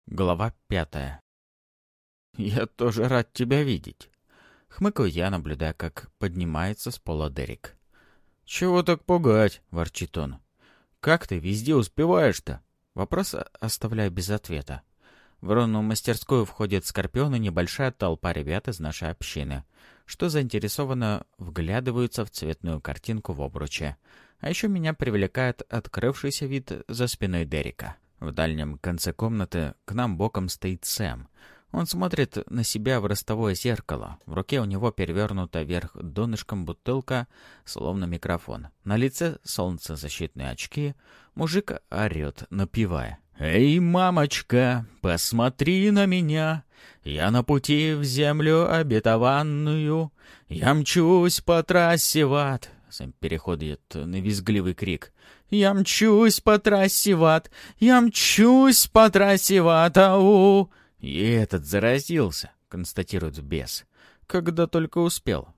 Глава 5. «Я тоже рад тебя видеть», — хмыкаю я, наблюдая, как поднимается с пола Дерек. «Чего так пугать?» — ворчит он. «Как ты везде успеваешь-то?» Вопрос оставляю без ответа. В рунную мастерскую входит Скорпион и небольшая толпа ребят из нашей общины, что заинтересованно вглядываются в цветную картинку в обруче. А еще меня привлекает открывшийся вид за спиной Дерека. В дальнем конце комнаты к нам боком стоит Сэм. Он смотрит на себя в ростовое зеркало. В руке у него перевернута вверх донышком бутылка, словно микрофон. На лице солнцезащитные очки. Мужик орет, напевая. «Эй, мамочка, посмотри на меня! Я на пути в землю обетованную. Я мчусь по трассе в ад». Сэм переходит на визгливый крик. «Я мчусь по трассе в ад! Я мчусь по трассе в ад! Ау!» «И этот заразился», — констатирует бес. «Когда только успел».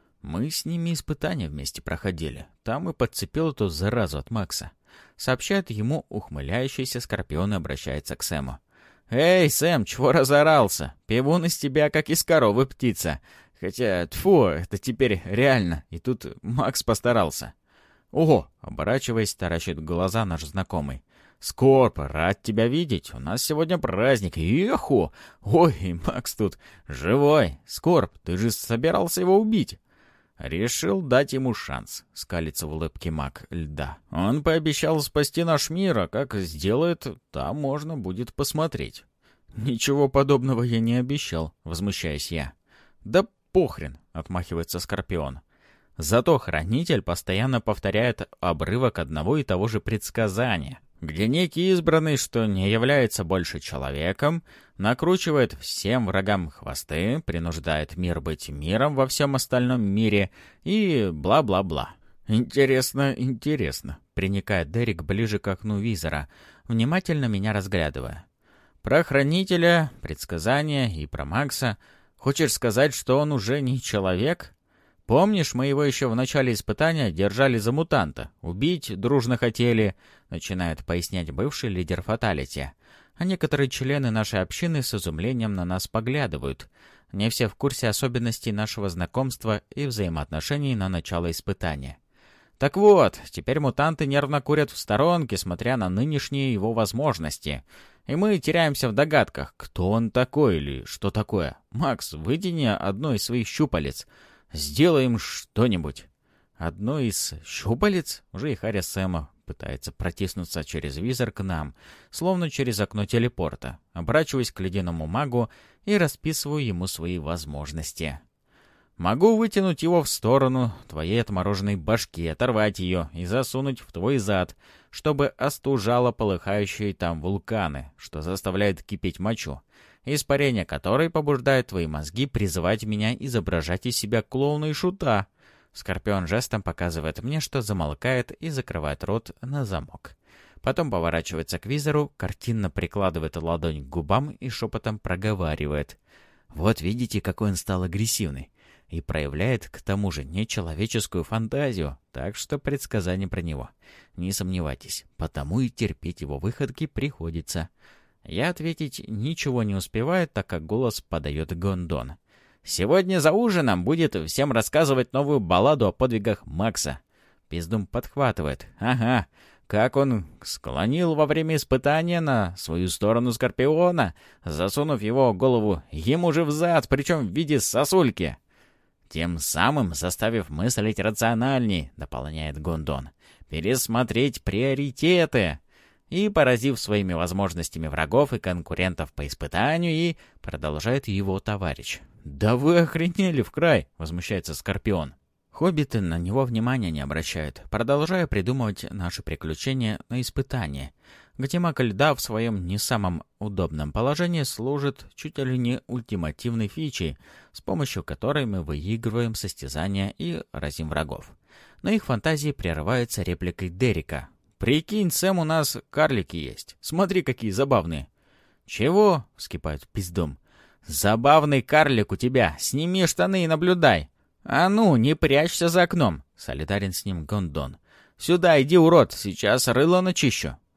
Мы с ними испытания вместе проходили. Там и подцепил эту заразу от Макса. Сообщает ему ухмыляющийся Скорпион и обращается к Сэму. «Эй, Сэм, чего разорался? Пивун из тебя, как из коровы птица. Хотя, тьфу, это теперь реально, и тут Макс постарался». «Ого!» — оборачиваясь, таращит глаза наш знакомый. «Скорп, рад тебя видеть. У нас сегодня праздник. Еху! Ой, Макс тут живой. Скорп, ты же собирался его убить». «Решил дать ему шанс», — скалится в улыбке маг льда. «Он пообещал спасти наш мир, а как сделает, там можно будет посмотреть». «Ничего подобного я не обещал», — возмущаюсь я. «Да похрен», — отмахивается Скорпион. Зато Хранитель постоянно повторяет обрывок одного и того же предсказания, где некий избранный, что не является больше человеком, накручивает всем врагам хвосты, принуждает мир быть миром во всем остальном мире и бла-бла-бла. «Интересно, интересно», — приникает Дерек ближе к окну визора, внимательно меня разглядывая. «Про Хранителя, предсказания и про Макса. Хочешь сказать, что он уже не человек?» «Помнишь, мы его еще в начале испытания держали за мутанта? Убить дружно хотели», — начинает пояснять бывший лидер Фаталити. А некоторые члены нашей общины с изумлением на нас поглядывают. Не все в курсе особенностей нашего знакомства и взаимоотношений на начало испытания. Так вот, теперь мутанты нервно курят в сторонке, смотря на нынешние его возможности. И мы теряемся в догадках, кто он такой или что такое. «Макс, вытяни одно из своих щупалец. Сделаем что-нибудь». «Одно из щупалец?» Уже и Харри Сэма пытается протиснуться через визор к нам, словно через окно телепорта. Оборачиваюсь к ледяному магу и расписываю ему свои возможности. «Могу вытянуть его в сторону твоей отмороженной башки, оторвать ее и засунуть в твой зад, чтобы остужало полыхающие там вулканы, что заставляет кипеть мочу, испарение которой побуждает твои мозги призывать меня изображать из себя клоуна и шута». Скорпион жестом показывает мне, что замолкает и закрывает рот на замок. Потом поворачивается к визору, картинно прикладывает ладонь к губам и шепотом проговаривает. «Вот видите, какой он стал агрессивный». И проявляет, к тому же, нечеловеческую фантазию, так что предсказание про него. Не сомневайтесь, потому и терпеть его выходки приходится. Я ответить ничего не успеваю, так как голос подает Гондон. «Сегодня за ужином будет всем рассказывать новую балладу о подвигах Макса». Пиздум подхватывает. «Ага, как он склонил во время испытания на свою сторону Скорпиона, засунув его голову ему же в зад, причем в виде сосульки. Тем самым заставив мыслить рациональней», — дополняет Гондон. «Пересмотреть приоритеты». И, поразив своими возможностями врагов и конкурентов по испытанию, и продолжает его товарищ. «Да вы охренели в край!» — возмущается Скорпион. Хоббиты на него внимания не обращают, продолжая придумывать наши приключения на испытании, где маг льда в своем не самом удобном положении служит чуть ли не ультимативной фичей, с помощью которой мы выигрываем состязания и разим врагов. Но их фантазии прерываются репликой Дерека. «Прикинь, Сэм, у нас карлики есть. Смотри, какие забавные». «Чего?» — вскипает пиздом. «Забавный карлик у тебя. Сними штаны и наблюдай». «А ну, не прячься за окном!» — солидарен с ним Гондон. «Сюда иди, урод, сейчас рыло начищу!»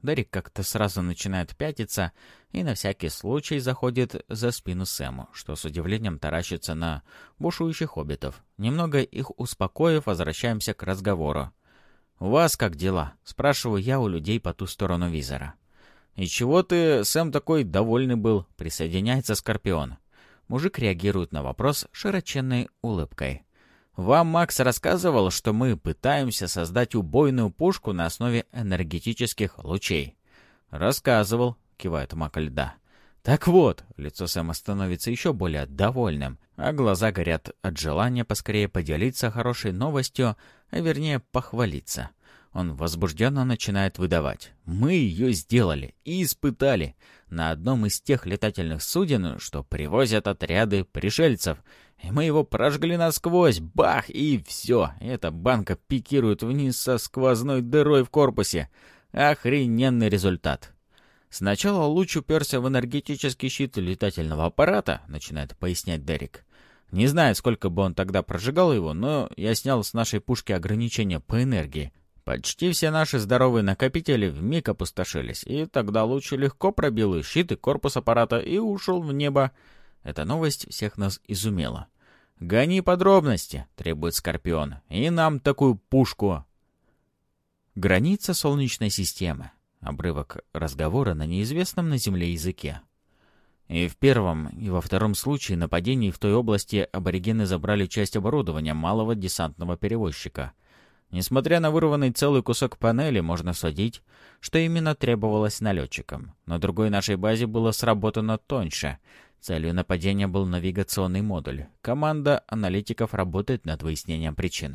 Дерек как-то сразу начинает пятиться и на всякий случай заходит за спину Сэму, что с удивлением таращится на бушующих хоббитов. Немного их успокоив, возвращаемся к разговору. «У вас как дела?» — спрашиваю я у людей по ту сторону визора. «И чего ты, Сэм, такой довольный был?» — присоединяется Скорпион. Мужик реагирует на вопрос широченной улыбкой. «Вам Макс рассказывал, что мы пытаемся создать убойную пушку на основе энергетических лучей?» «Рассказывал», — кивает Мак Льда. «Так вот», — лицо Сэма становится еще более довольным, а глаза горят от желания поскорее поделиться хорошей новостью, а вернее похвалиться. Он возбужденно начинает выдавать. «Мы ее сделали и испытали на одном из тех летательных суден, что привозят отряды пришельцев. И мы его прожгли насквозь. Бах! И все. Эта банка пикирует вниз со сквозной дырой в корпусе. Охрененный результат». «Сначала луч уперся в энергетический щит летательного аппарата», — начинает пояснять Дерек. «Не знаю, сколько бы он тогда прожигал его, но я снял с нашей пушки ограничения по энергии. Почти все наши здоровые накопители вмиг опустошились, и тогда луч легко пробил и щит, и корпус аппарата, и ушел в небо». Эта новость всех нас изумила. «Гони подробности», — требует Скорпион, — «и нам такую пушку». Граница Солнечной системы. Обрывок разговора на неизвестном на Земле языке. И в первом, и во втором случае нападений в той области аборигены забрали часть оборудования малого десантного перевозчика. Несмотря на вырванный целый кусок панели, можно судить, что именно требовалось налетчикам. На другой нашей базе было сработано тоньше. Целью нападения был навигационный модуль. Команда аналитиков работает над выяснением причин.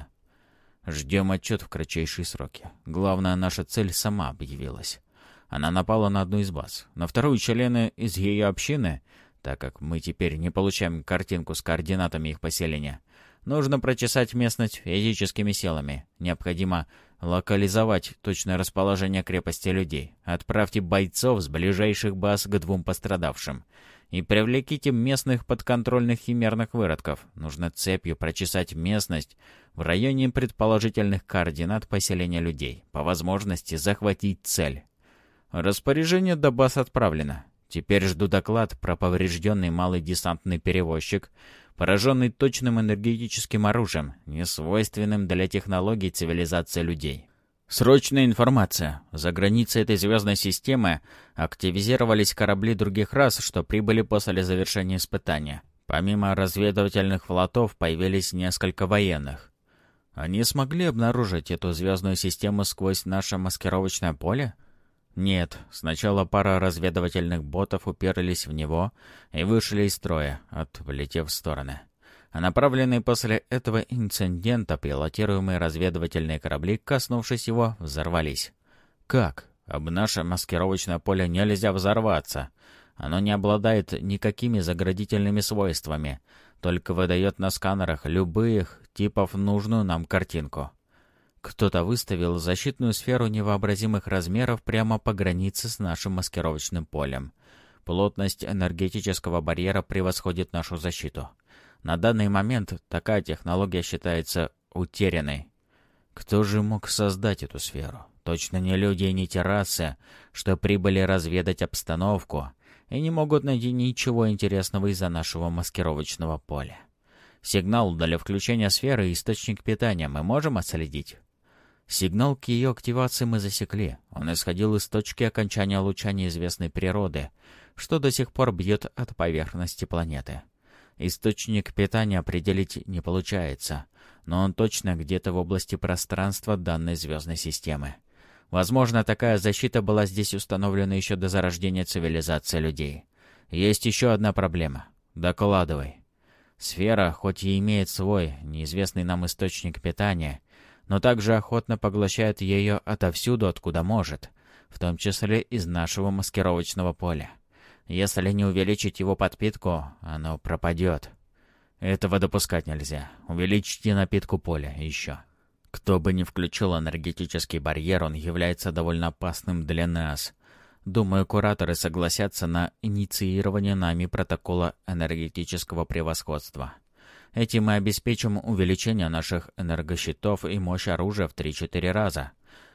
Ждем отчет в кратчайшие сроки. Главная наша цель сама объявилась. Она напала на одну из баз. На вторую члены из ее общины, так как мы теперь не получаем картинку с координатами их поселения, нужно прочесать местность физическими силами. Необходимо локализовать точное расположение крепости людей. Отправьте бойцов с ближайших баз к двум пострадавшим. И привлеките местных подконтрольных химерных выродков. Нужно цепью прочесать местность в районе предположительных координат поселения людей. По возможности захватить цель. Распоряжение до баз отправлено. Теперь жду доклад про поврежденный малый десантный перевозчик, пораженный точным энергетическим оружием, несвойственным для технологий цивилизации людей. Срочная информация. За границей этой звездной системы активизировались корабли других рас, что прибыли после завершения испытания. Помимо разведывательных флотов появились несколько военных. Они смогли обнаружить эту звездную систему сквозь наше маскировочное поле? Нет. Сначала пара разведывательных ботов уперлись в него и вышли из строя, отлетев в стороны. А направленные после этого инцидента пилотируемые разведывательные корабли, коснувшись его, взорвались. Как? Об наше маскировочное поле нельзя взорваться. Оно не обладает никакими заградительными свойствами, только выдает на сканерах любых типов нужную нам картинку. Кто-то выставил защитную сферу невообразимых размеров прямо по границе с нашим маскировочным полем. Плотность энергетического барьера превосходит нашу защиту. На данный момент такая технология считается утерянной. Кто же мог создать эту сферу? Точно не люди и не те расы, что прибыли разведать обстановку и не могут найти ничего интересного из-за нашего маскировочного поля. Сигнал для включения сферы и источник питания мы можем отследить? Сигнал к ее активации мы засекли. Он исходил из точки окончания луча неизвестной природы, что до сих пор бьет от поверхности планеты. Источник питания определить не получается, но он точно где-то в области пространства данной звездной системы. Возможно, такая защита была здесь установлена еще до зарождения цивилизации людей. Есть еще одна проблема. Докладывай. Сфера, хоть и имеет свой, неизвестный нам источник питания, но также охотно поглощает ее отовсюду, откуда может, в том числе из нашего маскировочного поля. Если не увеличить его подпитку, оно пропадет. Этого допускать нельзя. Увеличьте напитку поля еще. Кто бы ни включил энергетический барьер, он является довольно опасным для нас. Думаю, кураторы согласятся на инициирование нами протокола энергетического превосходства. Этим мы обеспечим увеличение наших энергощитов и мощь оружия в 3-4 раза.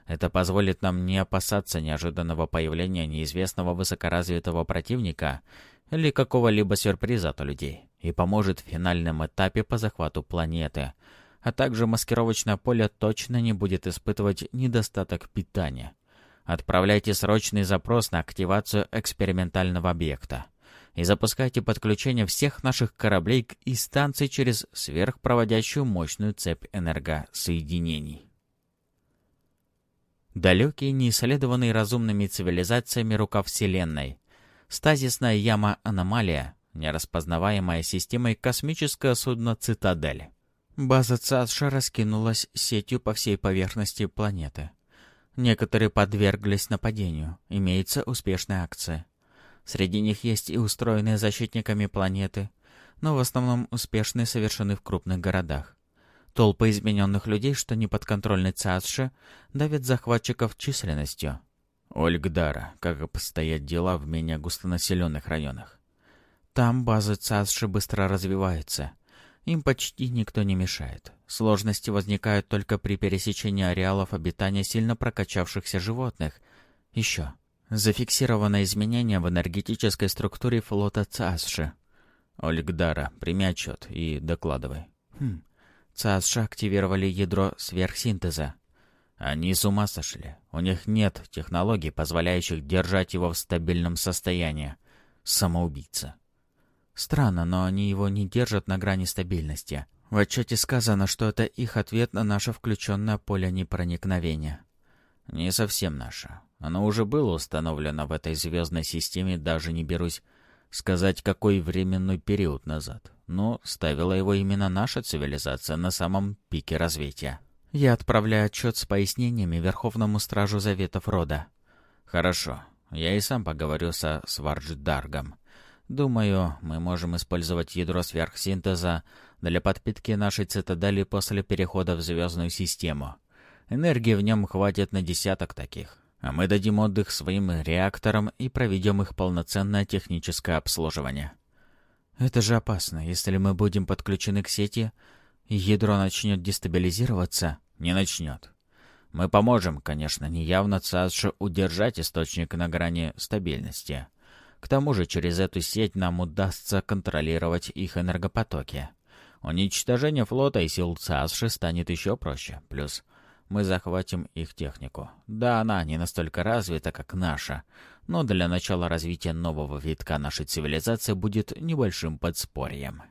Это позволит нам не опасаться неожиданного появления неизвестного высокоразвитого противника или какого-либо сюрприза от людей и поможет в финальном этапе по захвату планеты, а также маскировочное поле точно не будет испытывать недостаток питания. Отправляйте срочный запрос на активацию экспериментального объекта и запускайте подключение всех наших кораблей и станций через сверхпроводящую мощную цепь энергосоединений. Далекий, неисследованный разумными цивилизациями рукав Вселенной, стазисная яма-аномалия, нераспознаваемая системой космическое судно «Цитадель». База ЦАСШ раскинулась сетью по всей поверхности планеты. Некоторые подверглись нападению, имеются успешные акции. Среди них есть и устроенные защитниками планеты, но в основном успешные совершены в крупных городах. Толпы измененных людей, что не подконтрольны ЦАСШ, давят захватчиков численностью. Ольгдара, как обстоят дела в менее густонаселенных районах? Там базы ЦАСШ быстро развиваются. Им почти никто не мешает. Сложности возникают только при пересечении ареалов обитания сильно прокачавшихся животных. Еще. Зафиксировано изменение в энергетической структуре флота ЦАСШ. Ольгдара, прими отчет и докладывай. ЦАСШ активировали ядро сверхсинтеза. Они с ума сошли. У них нет технологий, позволяющих держать его в стабильном состоянии. Самоубийца. Странно, но они его не держат на грани стабильности. В отчете сказано, что это их ответ на наше включенное поле непроникновения. Не совсем наше. Оно уже было установлено в этой звездной системе, даже не берусь сказать, какой временной период назад. Но ставила его именно наша цивилизация на самом пике развития. Я отправляю отчет с пояснениями Верховному Стражу Заветов Рода. Хорошо. Я и сам поговорю со Свардждаргом. Думаю, мы можем использовать ядро сверхсинтеза для подпитки нашей цитадели после перехода в звездную систему. Энергии в нем хватит на десяток таких. А мы дадим отдых своим реакторам и проведем их полноценное техническое обслуживание. Это же опасно. Если мы будем подключены к сети, и ядро начнет дестабилизироваться. Не начнет. Мы поможем, конечно, неявно ЦАСШ удержать источник на грани стабильности. К тому же через эту сеть нам удастся контролировать их энергопотоки. Уничтожение флота и сил ЦАСШ станет еще проще. Плюс мы захватим их технику. Да, она не настолько развита, как наша, но для начала развития нового витка нашей цивилизации будет небольшим подспорьем.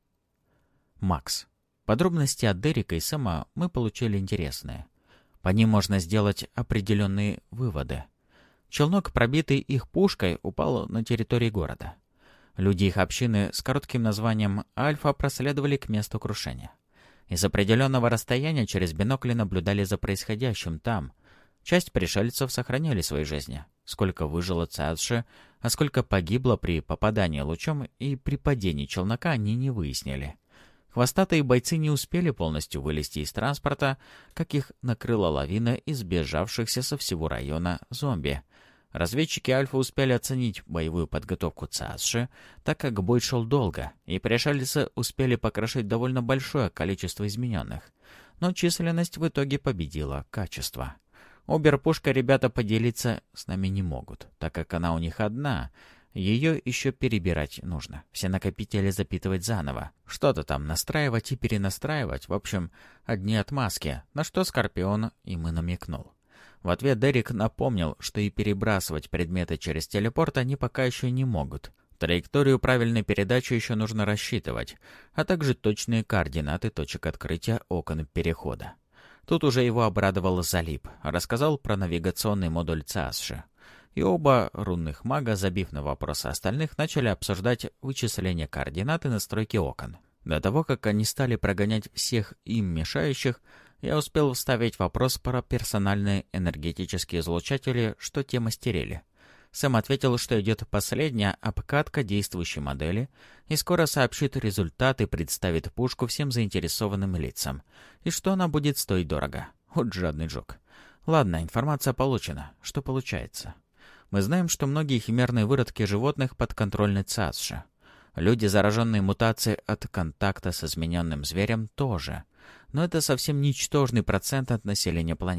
Макс. Подробности от Дерека и Сэма мы получили интересные. По ним можно сделать определенные выводы. Челнок, пробитый их пушкой, упал на территории города. Люди их общины с коротким названием «Альфа» проследовали к месту крушения. Из определенного расстояния через бинокли наблюдали за происходящим там. Часть пришельцев сохраняли свои жизни. Сколько выжило ЦАСШ, а сколько погибло при попадании лучом и при падении челнока, они не выяснили. Хвостатые бойцы не успели полностью вылезти из транспорта, как их накрыла лавина из сбежавшихся со всего района зомби. Разведчики Альфа успели оценить боевую подготовку ЦАСШ, так как бой шел долго, и пришельцы успели покрошить довольно большое количество измененных. Но численность в итоге победила качество. Оберпушкой ребята поделиться с нами не могут, так как она у них одна. Ее еще перебирать нужно. Все накопители запитывать заново. Что-то там настраивать и перенастраивать. В общем, одни отмазки, на что Скорпион им и намекнул. В ответ Дерек напомнил, что и перебрасывать предметы через телепорт они пока еще не могут. Траекторию правильной передачи еще нужно рассчитывать, а также точные координаты точек открытия окон перехода. Тут уже его обрадовал Залип, рассказал про навигационный модуль ЦАСШ. И оба рунных мага, забив на вопросы остальных, начали обсуждать вычисление координат и настройки окон. До того, как они стали прогонять всех им мешающих, я успел вставить вопрос про персональные энергетические излучатели, что те мастерили. Сэм ответил, что идет последняя обкатка действующей модели, и скоро сообщит результаты и представит пушку всем заинтересованным лицам, и что она будет стоить дорого. Вот жадный жук. Ладно, информация получена. Что получается? Мы знаем, что многие химерные выродки животных подконтрольны ЦАСШ. Люди, зараженные мутацией от контакта с измененным зверем, тоже. Но это совсем ничтожный процент от населения планеты.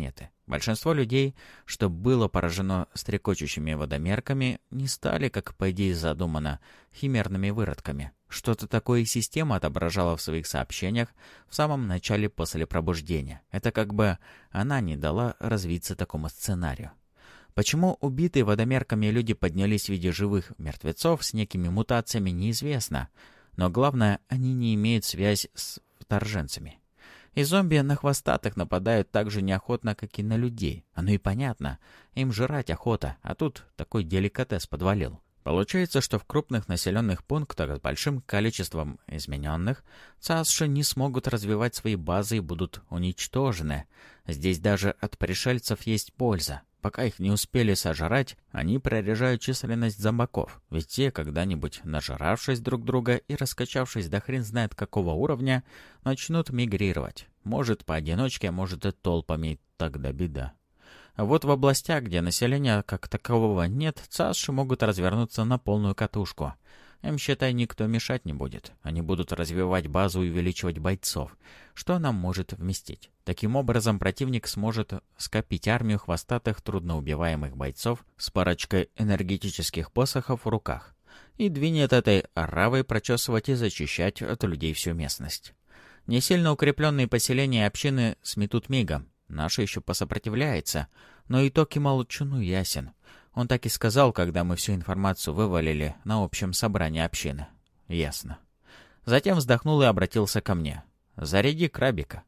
Большинство людей, что было поражено стрекочущими водомерками, не стали, как по идее задумано, химерными выродками. Что-то такое система отображала в своих сообщениях в самом начале после пробуждения. Это как бы она не дала развиться такому сценарию. Почему убитые водомерками люди поднялись в виде живых мертвецов с некими мутациями, неизвестно. Но главное, они не имеют связь с вторженцами. И зомби на хвостатых нападают так же неохотно, как и на людей. Оно и понятно. Им жрать охота, а тут такой деликатес подвалил. Получается, что в крупных населенных пунктах с большим количеством измененных ЦАСШи не смогут развивать свои базы и будут уничтожены. Здесь даже от пришельцев есть польза. Пока их не успели сожрать, они прорежают численность зомбаков. Ведь те, когда-нибудь нажравшись друг друга и раскачавшись до хрен знает какого уровня, начнут мигрировать. Может поодиночке, а может и толпами, тогда беда. А вот в областях, где населения как такового нет, ЦАСШи могут развернуться на полную катушку. Им, считай, никто мешать не будет. Они будут развивать базу и увеличивать бойцов, что она может вместить. Таким образом, противник сможет скопить армию хвостатых трудноубиваемых бойцов с парочкой энергетических посохов в руках и двинет этой оравой прочесывать и зачищать от людей всю местность. Не сильно укрепленные поселения и общины сметут мигом. Наши еще посопротивляется, но итог и молчуну ясен. Он так и сказал, когда мы всю информацию вывалили на общем собрании общины. Ясно. Затем вздохнул и обратился ко мне. «Заряди крабика».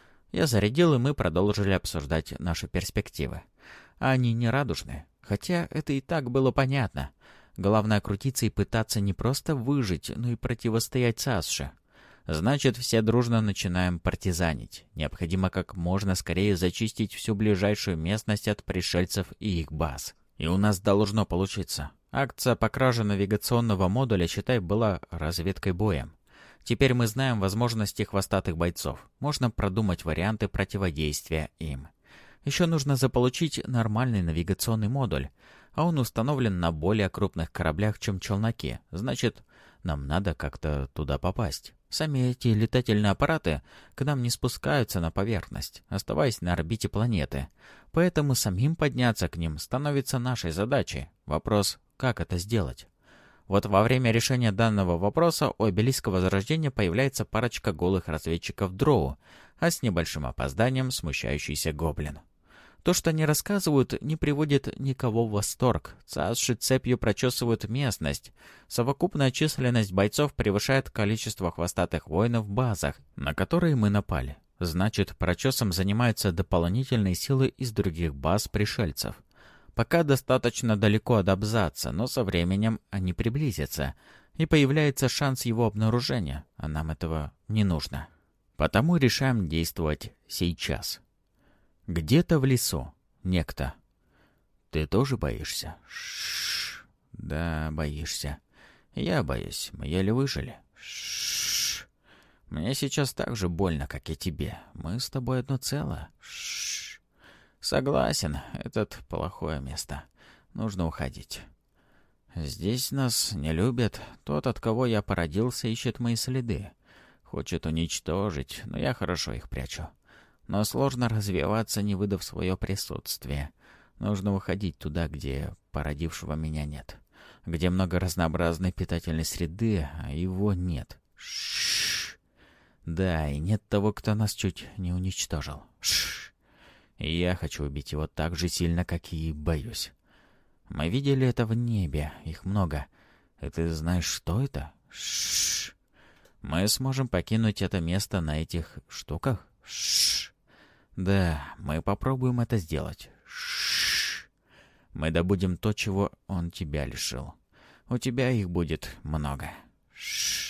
Я зарядил, и мы продолжили обсуждать наши перспективы. А они не радужные. Хотя это и так было понятно. Главное крутиться и пытаться не просто выжить, но и противостоять ЦАСШи. Значит, все дружно начинаем партизанить. Необходимо как можно скорее зачистить всю ближайшую местность от пришельцев и их баз. И у нас должно получиться. Акция по краже навигационного модуля, считай, была разведкой боем. Теперь мы знаем возможности хвостатых бойцов. Можно продумать варианты противодействия им. Еще нужно заполучить нормальный навигационный модуль, а он установлен на более крупных кораблях, чем челноки. Значит, нам надо как-то туда попасть. Сами эти летательные аппараты к нам не спускаются на поверхность, оставаясь на орбите планеты. Поэтому самим подняться к ним становится нашей задачей. Вопрос, как это сделать? Вот во время решения данного вопроса у обелиска Возрождения появляется парочка голых разведчиков Дроу, а с небольшим опозданием смущающийся гоблин. То, что они рассказывают, не приводит никого в восторг. ЦАСШи цепью прочесывают местность. Совокупная численность бойцов превышает количество хвостатых воинов в базах, на которые мы напали. Значит, прочесом занимаются дополнительные силы из других баз пришельцев. Пока достаточно далеко от абзаца, но со временем они приблизятся, и появляется шанс его обнаружения, а нам этого не нужно. Потому решаем действовать сейчас. Где-то в лесу. Некто. Ты тоже боишься? Шш. Да, боишься. Я боюсь. Мы еле выжили. Шш. Мне сейчас так же больно, как и тебе. Мы с тобой одно целое. Шш. Согласен. Это плохое место. Нужно уходить. Здесь нас не любят. Тот, от кого я породился, ищет мои следы. Хочет уничтожить, но я хорошо их прячу. Но сложно развиваться, не выдав свое присутствие. Нужно уходить туда, где породившего меня нет. Где много разнообразной питательной среды, а его нет. Шш. Да, и нет того, кто нас чуть не уничтожил. Шш. И я хочу убить его так же сильно, как и боюсь. Мы видели это в небе, их много. И ты знаешь, что это? Шш. Мы сможем покинуть это место на этих штуках? Шш. Да, мы попробуем это сделать. Шш. Мы добудем то, чего он тебя лишил. У тебя их будет много. Шш.